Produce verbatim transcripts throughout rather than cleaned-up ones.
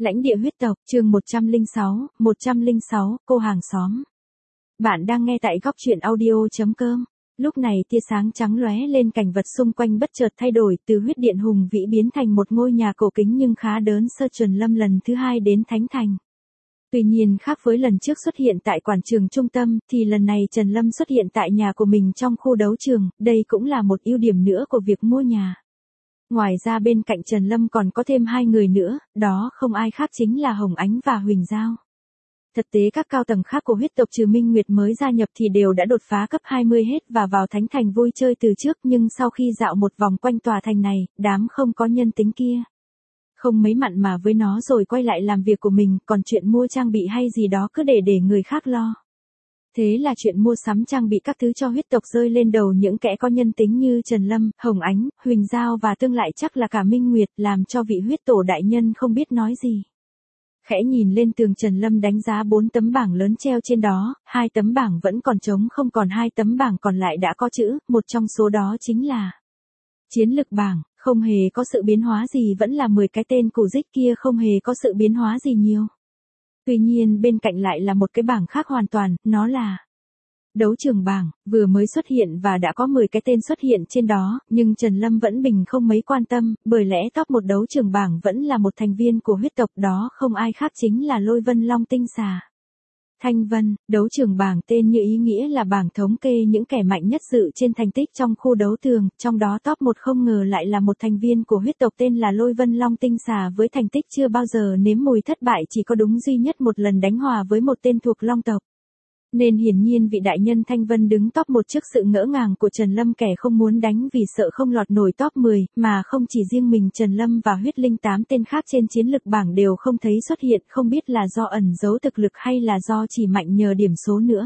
Lãnh địa huyết tộc, chương một trăm lẻ sáu, một trăm lẻ sáu, cô hàng xóm. Bạn đang nghe tại góc truyện audio chấm com. Lúc này tia sáng trắng lóe lên, cảnh vật xung quanh bất chợt thay đổi, từ huyết điện hùng vĩ biến thành một ngôi nhà cổ kính nhưng khá đớn sơ. Trần Lâm lần thứ hai đến Thánh Thành. Tuy nhiên khác với lần trước xuất hiện tại quảng trường trung tâm, thì lần này Trần Lâm xuất hiện tại nhà của mình trong khu đấu trường, đây cũng là một ưu điểm nữa của việc mua nhà. Ngoài ra bên cạnh Trần Lâm còn có thêm hai người nữa, đó không ai khác chính là Hồng Ánh và Huỳnh Giao. Thực tế các cao tầng khác của huyết tộc trừ Minh Nguyệt mới gia nhập thì đều đã đột phá cấp hai mươi hết và vào Thánh Thành vui chơi từ trước, nhưng sau khi dạo một vòng quanh tòa thành này, đám không có nhân tính kia không mấy mặn mà với nó rồi quay lại làm việc của mình, còn chuyện mua trang bị hay gì đó cứ để để người khác lo. Thế là chuyện mua sắm trang bị các thứ cho huyết tộc rơi lên đầu những kẻ có nhân tính như Trần Lâm, Hồng Ánh, Huỳnh Giao và tương lại chắc là cả Minh Nguyệt, làm cho vị huyết tổ đại nhân không biết nói gì. Khẽ nhìn lên tường, Trần Lâm đánh giá bốn tấm bảng lớn treo trên đó, hai tấm bảng vẫn còn trống không, còn hai tấm bảng còn lại đã có chữ, một trong số đó chính là chiến lực bảng. Không hề có sự biến hóa gì, vẫn là mười cái tên cù dích kia, không hề có sự biến hóa gì nhiều. Tuy nhiên bên cạnh lại là một cái bảng khác hoàn toàn, nó là đấu trường bảng, vừa mới xuất hiện và đã có mười cái tên xuất hiện trên đó, nhưng Trần Lâm vẫn bình không mấy quan tâm, bởi lẽ top một đấu trường bảng vẫn là một thành viên của huyết tộc, đó không ai khác chính là Lôi Vân Long Tinh Xà. Thanh Vân, đấu trường bảng tên như ý nghĩa là bảng thống kê những kẻ mạnh nhất dự trên thành tích trong khu đấu trường, trong đó top một không ngờ lại là một thành viên của huyết tộc tên là Lôi Vân Long Tinh Xà với thành tích chưa bao giờ nếm mùi thất bại, chỉ có đúng duy nhất một lần đánh hòa với một tên thuộc Long tộc. Nên hiển nhiên vị đại nhân Thanh Vân đứng top một trước sự ngỡ ngàng của Trần Lâm, kẻ không muốn đánh vì sợ không lọt nổi top mười, mà không chỉ riêng mình Trần Lâm và huyết linh tám tên khác trên chiến lực bảng đều không thấy xuất hiện, không biết là do ẩn giấu thực lực hay là do chỉ mạnh nhờ điểm số nữa.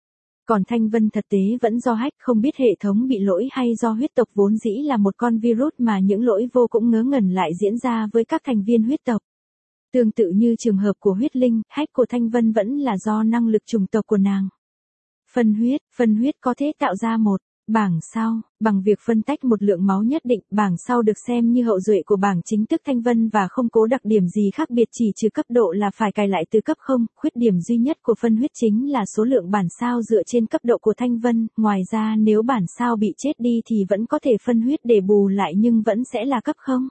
Còn Thanh Vân thật tế vẫn do hack, không biết hệ thống bị lỗi hay do huyết tộc vốn dĩ là một con virus mà những lỗi vô cũng ngớ ngẩn lại diễn ra với các thành viên huyết tộc. Tương tự như trường hợp của huyết linh, hack của Thanh Vân vẫn là do năng lực chủng tộc của nàng. Phân huyết, phân huyết có thể tạo ra một bảng sau, bằng việc phân tách một lượng máu nhất định, bảng sau được xem như hậu duệ của bảng chính thức Thanh Vân và không cố đặc điểm gì khác biệt, chỉ trừ cấp độ là phải cài lại từ cấp không, khuyết điểm duy nhất của phân huyết chính là số lượng bản sao dựa trên cấp độ của Thanh Vân, ngoài ra nếu bản sao bị chết đi thì vẫn có thể phân huyết để bù lại nhưng vẫn sẽ là cấp không.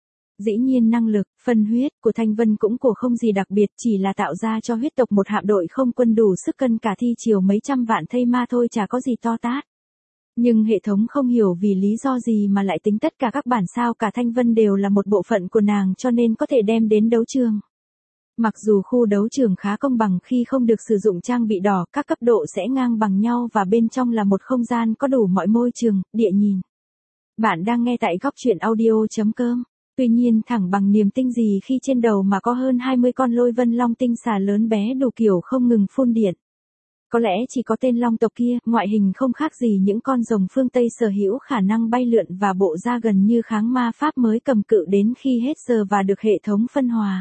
Dĩ nhiên năng lực, phân huyết của Thanh Vân cũng của không gì đặc biệt, chỉ là tạo ra cho huyết tộc một hạm đội không quân đủ sức cân cả thi triều mấy trăm vạn thây ma thôi, chả có gì to tát. Nhưng hệ thống không hiểu vì lý do gì mà lại tính tất cả các bản sao cả Thanh Vân đều là một bộ phận của nàng, cho nên có thể đem đến đấu trường. Mặc dù khu đấu trường khá công bằng khi không được sử dụng trang bị đỏ, các cấp độ sẽ ngang bằng nhau và bên trong là một không gian có đủ mọi môi trường, địa nhìn. Bạn đang nghe tại góc truyện audio chấm com. Tuy nhiên thẳng bằng niềm tin gì khi trên đầu mà có hơn hai mươi con Lôi Vân Long Tinh Xà lớn bé đủ kiểu không ngừng phun điện. Có lẽ chỉ có tên long tộc kia, ngoại hình không khác gì những con rồng phương Tây sở hữu khả năng bay lượn và bộ da gần như kháng ma pháp mới cầm cự đến khi hết giờ và được hệ thống phân hòa.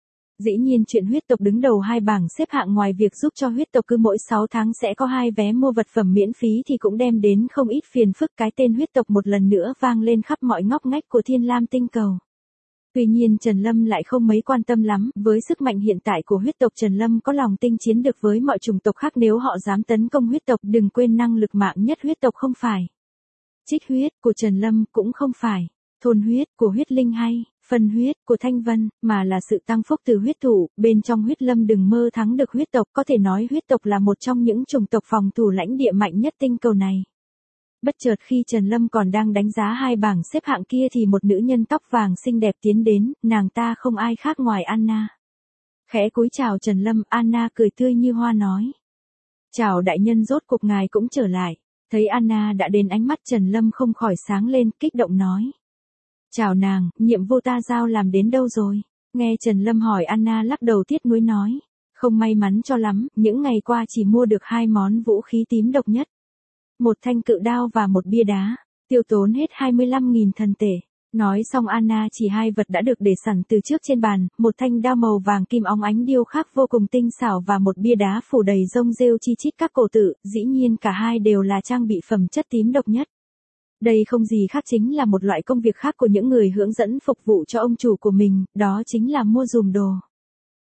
Dĩ nhiên chuyện huyết tộc đứng đầu hai bảng xếp hạng, ngoài việc giúp cho huyết tộc cứ mỗi sáu tháng sẽ có hai vé mua vật phẩm miễn phí thì cũng đem đến không ít phiền phức, cái tên huyết tộc một lần nữa vang lên khắp mọi ngóc ngách của Thiên Lam tinh cầu. Tuy nhiên Trần Lâm lại không mấy quan tâm lắm, với sức mạnh hiện tại của huyết tộc Trần Lâm có lòng tin chiến được với mọi chủng tộc khác nếu họ dám tấn công huyết tộc, đừng quên năng lực mạng nhất huyết tộc không phải trích huyết của Trần Lâm, cũng không phải thôn huyết của huyết linh hay phân huyết của Thanh Vân, mà là sự tăng phúc từ huyết thủ, bên trong huyết lâm đừng mơ thắng được huyết tộc, có thể nói huyết tộc là một trong những chủng tộc phòng thủ lãnh địa mạnh nhất tinh cầu này. Bất chợt khi Trần Lâm còn đang đánh giá hai bảng xếp hạng kia thì một nữ nhân tóc vàng xinh đẹp tiến đến, nàng ta không ai khác ngoài Anna. Khẽ cúi chào Trần Lâm, Anna cười tươi như hoa nói: "Chào đại nhân, rốt cuộc ngài cũng trở lại." Thấy Anna đã đến, ánh mắt Trần Lâm không khỏi sáng lên, kích động nói: "Chào nàng, nhiệm vụ ta giao làm đến đâu rồi?" Nghe Trần Lâm hỏi, Anna lắc đầu tiếc nuối nói: "Không may mắn cho lắm, những ngày qua chỉ mua được hai món vũ khí tím độc nhất. Một thanh cự đao và một bia đá, tiêu tốn hết hai mươi lăm nghìn thần tệ." Nói xong Anna chỉ hai vật đã được để sẵn từ trước trên bàn, một thanh đao màu vàng kim óng ánh điêu khắc vô cùng tinh xảo và một bia đá phủ đầy rông rêu chi chít các cổ tự, dĩ nhiên cả hai đều là trang bị phẩm chất tím độc nhất. Đây không gì khác chính là một loại công việc khác của những người hướng dẫn phục vụ cho ông chủ của mình, đó chính là mua dùm đồ.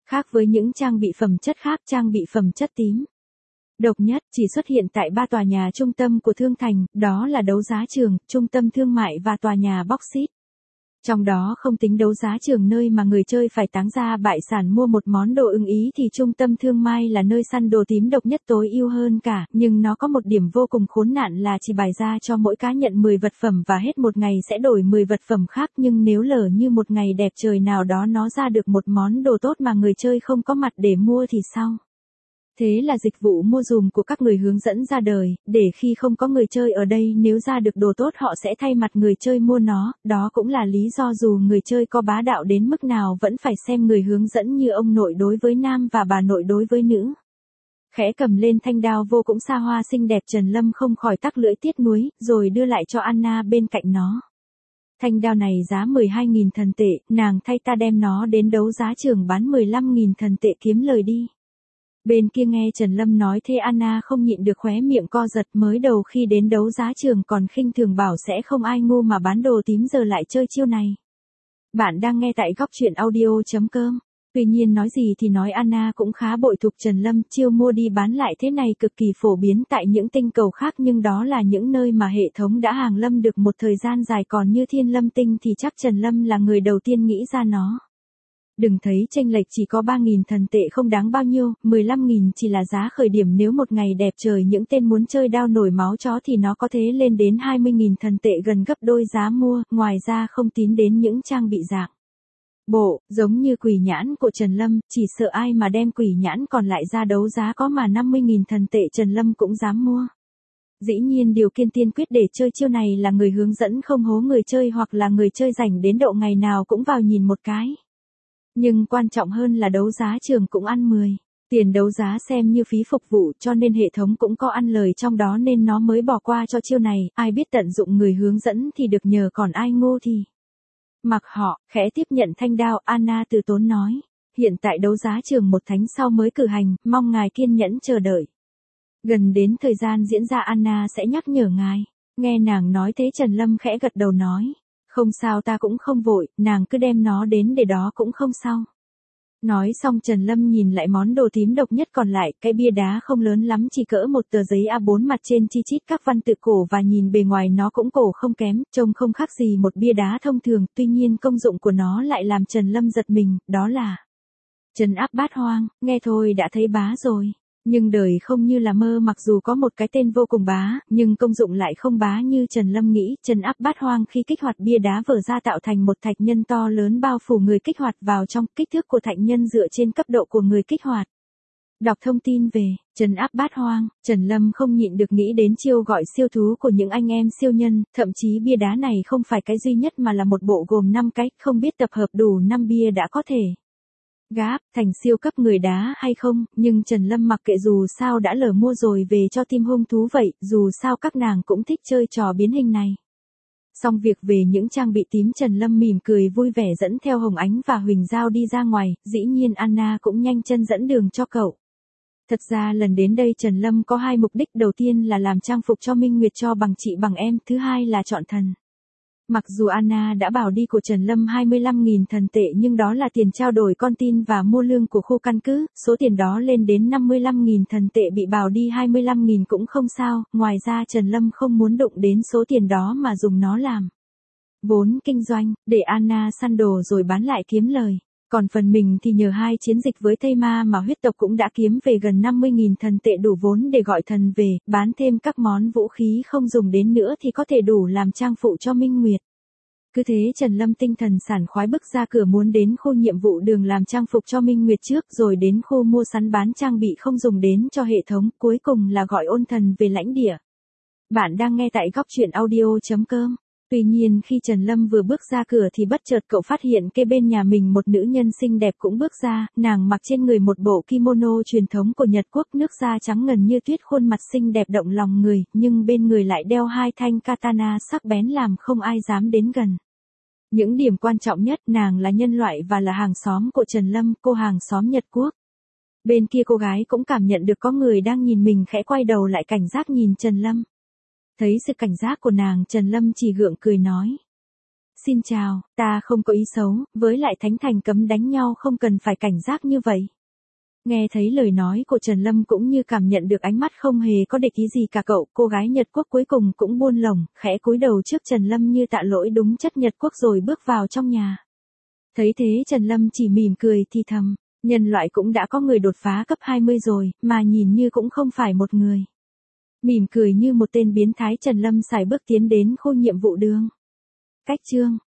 Khác với những trang bị phẩm chất khác, trang bị phẩm chất tím độc nhất chỉ xuất hiện tại ba tòa nhà trung tâm của Thương Thành, đó là đấu giá trường, trung tâm thương mại và tòa nhà Boxit. Trong đó không tính đấu giá trường nơi mà người chơi phải táng ra bại sản mua một món đồ ưng ý thì trung tâm thương mại là nơi săn đồ tím độc nhất tối ưu hơn cả, nhưng nó có một điểm vô cùng khốn nạn là chỉ bày ra cho mỗi cá nhận mười vật phẩm và hết một ngày sẽ đổi mười vật phẩm khác, nhưng nếu lỡ như một ngày đẹp trời nào đó nó ra được một món đồ tốt mà người chơi không có mặt để mua thì sao? Thế là dịch vụ mua dùm của các người hướng dẫn ra đời, để khi không có người chơi ở đây nếu ra được đồ tốt họ sẽ thay mặt người chơi mua nó, đó cũng là lý do dù người chơi có bá đạo đến mức nào vẫn phải xem người hướng dẫn như ông nội đối với nam và bà nội đối với nữ. Khẽ cầm lên thanh đao vô cũng xa hoa xinh đẹp, Trần Lâm không khỏi tắc lưỡi tiếc nuối, rồi đưa lại cho Anna bên cạnh nó. Thanh đao này giá mười hai nghìn thần tệ, nàng thay ta đem nó đến đấu giá trường bán mười lăm nghìn thần tệ kiếm lời đi. Bên kia nghe Trần Lâm nói thế Anna không nhịn được khóe miệng co giật, mới đầu khi đến đấu giá trường còn khinh thường bảo sẽ không ai ngu mà bán đồ tím giờ lại chơi chiêu này. Bạn đang nghe tại góc truyện audio.com. Tuy nhiên nói gì thì nói Anna cũng khá bội thuộc Trần Lâm, chiêu mua đi bán lại thế này cực kỳ phổ biến tại những tinh cầu khác, nhưng đó là những nơi mà hệ thống đã hàng lâm được một thời gian dài, còn như Thiên Lâm Tinh thì chắc Trần Lâm là người đầu tiên nghĩ ra nó. Đừng thấy chênh lệch chỉ có ba nghìn thần tệ không đáng bao nhiêu, mười lăm nghìn chỉ là giá khởi điểm, nếu một ngày đẹp trời những tên muốn chơi đao nổi máu chó thì nó có thể lên đến hai mươi nghìn thần tệ, gần gấp đôi giá mua, ngoài ra không tính đến những trang bị dạng bộ, giống như quỷ nhãn của Trần Lâm, chỉ sợ ai mà đem quỷ nhãn còn lại ra đấu giá có mà năm mươi nghìn thần tệ Trần Lâm cũng dám mua. Dĩ nhiên điều kiện tiên quyết để chơi chiêu này là người hướng dẫn không hố người chơi hoặc là người chơi rảnh đến độ ngày nào cũng vào nhìn một cái. Nhưng quan trọng hơn là đấu giá trường cũng ăn mười tiền đấu giá xem như phí phục vụ, cho nên hệ thống cũng có ăn lời trong đó nên nó mới bỏ qua cho chiêu này, ai biết tận dụng người hướng dẫn thì được nhờ, còn ai ngô thì mặc họ. Khẽ tiếp nhận thanh đao, Anna từ tốn nói, hiện tại đấu giá trường một tháng sau mới cử hành, mong ngài kiên nhẫn chờ đợi. Gần đến thời gian diễn ra Anna sẽ nhắc nhở ngài. Nghe nàng nói thế Trần Lâm khẽ gật đầu nói, không sao, ta cũng không vội, nàng cứ đem nó đến để đó cũng không sao. Nói xong Trần Lâm nhìn lại món đồ tím độc nhất còn lại, cái bia đá không lớn lắm, chỉ cỡ một tờ giấy a bốn mặt trên chi chít các văn tự cổ và nhìn bề ngoài nó cũng cổ không kém, trông không khác gì một bia đá thông thường, tuy nhiên công dụng của nó lại làm Trần Lâm giật mình, đó là trấn áp bát hoang, nghe thôi đã thấy bá rồi. Nhưng đời không như là mơ, mặc dù có một cái tên vô cùng bá, nhưng công dụng lại không bá như Trần Lâm nghĩ. Trấn áp bát hoang khi kích hoạt bia đá vỡ ra tạo thành một thạch nhân to lớn bao phủ người kích hoạt vào trong, kích thước của thạch nhân dựa trên cấp độ của người kích hoạt. Đọc thông tin về trấn áp bát hoang, Trần Lâm không nhịn được nghĩ đến chiêu gọi siêu thú của những anh em siêu nhân, thậm chí bia đá này không phải cái duy nhất mà là một bộ gồm năm cái, không biết tập hợp đủ năm bia đã có thể gáp thành siêu cấp người đá hay không, nhưng Trần Lâm mặc kệ, dù sao đã lỡ mua rồi về cho team hung thú vậy, dù sao các nàng cũng thích chơi trò biến hình này. Xong việc về những trang bị tím, Trần Lâm mỉm cười vui vẻ dẫn theo Hồng Ánh và Huỳnh Giao đi ra ngoài, dĩ nhiên Anna cũng nhanh chân dẫn đường cho cậu. Thật ra lần đến đây Trần Lâm có hai mục đích, đầu tiên là làm trang phục cho Minh Nguyệt cho bằng chị bằng em, thứ hai là chọn thần. Mặc dù Anna đã bảo đi của Trần Lâm hai mươi lăm nghìn thần tệ nhưng đó là tiền trao đổi con tin và mua lương của khu căn cứ, số tiền đó lên đến năm mươi lăm nghìn thần tệ, bị bảo đi hai mươi lăm nghìn cũng không sao, ngoài ra Trần Lâm không muốn đụng đến số tiền đó mà dùng nó làm vốn kinh doanh, để Anna săn đồ rồi bán lại kiếm lời. Còn phần mình thì nhờ hai chiến dịch với Tây Ma mà huyết tộc cũng đã kiếm về gần năm mươi nghìn thần tệ, đủ vốn để gọi thần về, bán thêm các món vũ khí không dùng đến nữa thì có thể đủ làm trang phụ cho Minh Nguyệt. Cứ thế Trần Lâm tinh thần sảng khoái bước ra cửa, muốn đến khu nhiệm vụ đường làm trang phục cho Minh Nguyệt trước, rồi đến khu mua sắm bán trang bị không dùng đến cho hệ thống, cuối cùng là gọi ôn thần về lãnh địa. Bạn đang nghe tại góc truyện audio.com. Tuy nhiên khi Trần Lâm vừa bước ra cửa thì bất chợt cậu phát hiện kế bên nhà mình một nữ nhân xinh đẹp cũng bước ra, nàng mặc trên người một bộ kimono truyền thống của Nhật Quốc, nước da trắng ngần như tuyết, khuôn mặt xinh đẹp động lòng người, nhưng bên người lại đeo hai thanh katana sắc bén làm không ai dám đến gần. Những điểm quan trọng nhất, nàng là nhân loại và là hàng xóm của Trần Lâm, cô hàng xóm Nhật Quốc. Bên kia cô gái cũng cảm nhận được có người đang nhìn mình, khẽ quay đầu lại cảnh giác nhìn Trần Lâm. Thấy sự cảnh giác của nàng, Trần Lâm chỉ gượng cười nói, Xin chào, ta không có ý xấu, với lại Thánh Thành cấm đánh nhau không cần phải cảnh giác như vậy. Nghe thấy lời nói của Trần Lâm cũng như cảm nhận được ánh mắt không hề có địch ý gì cả cậu, cô gái Nhật Quốc cuối cùng cũng buông lỏng, khẽ cúi đầu trước Trần Lâm như tạ lỗi đúng chất Nhật Quốc rồi bước vào trong nhà. Thấy thế Trần Lâm chỉ mỉm cười thì thầm, nhân loại cũng đã có người đột phá cấp hai mươi rồi, mà nhìn như cũng không phải một người. Mỉm cười như một tên biến thái Trần Lâm sải bước tiến đến khu nhiệm vụ đường. Cách chương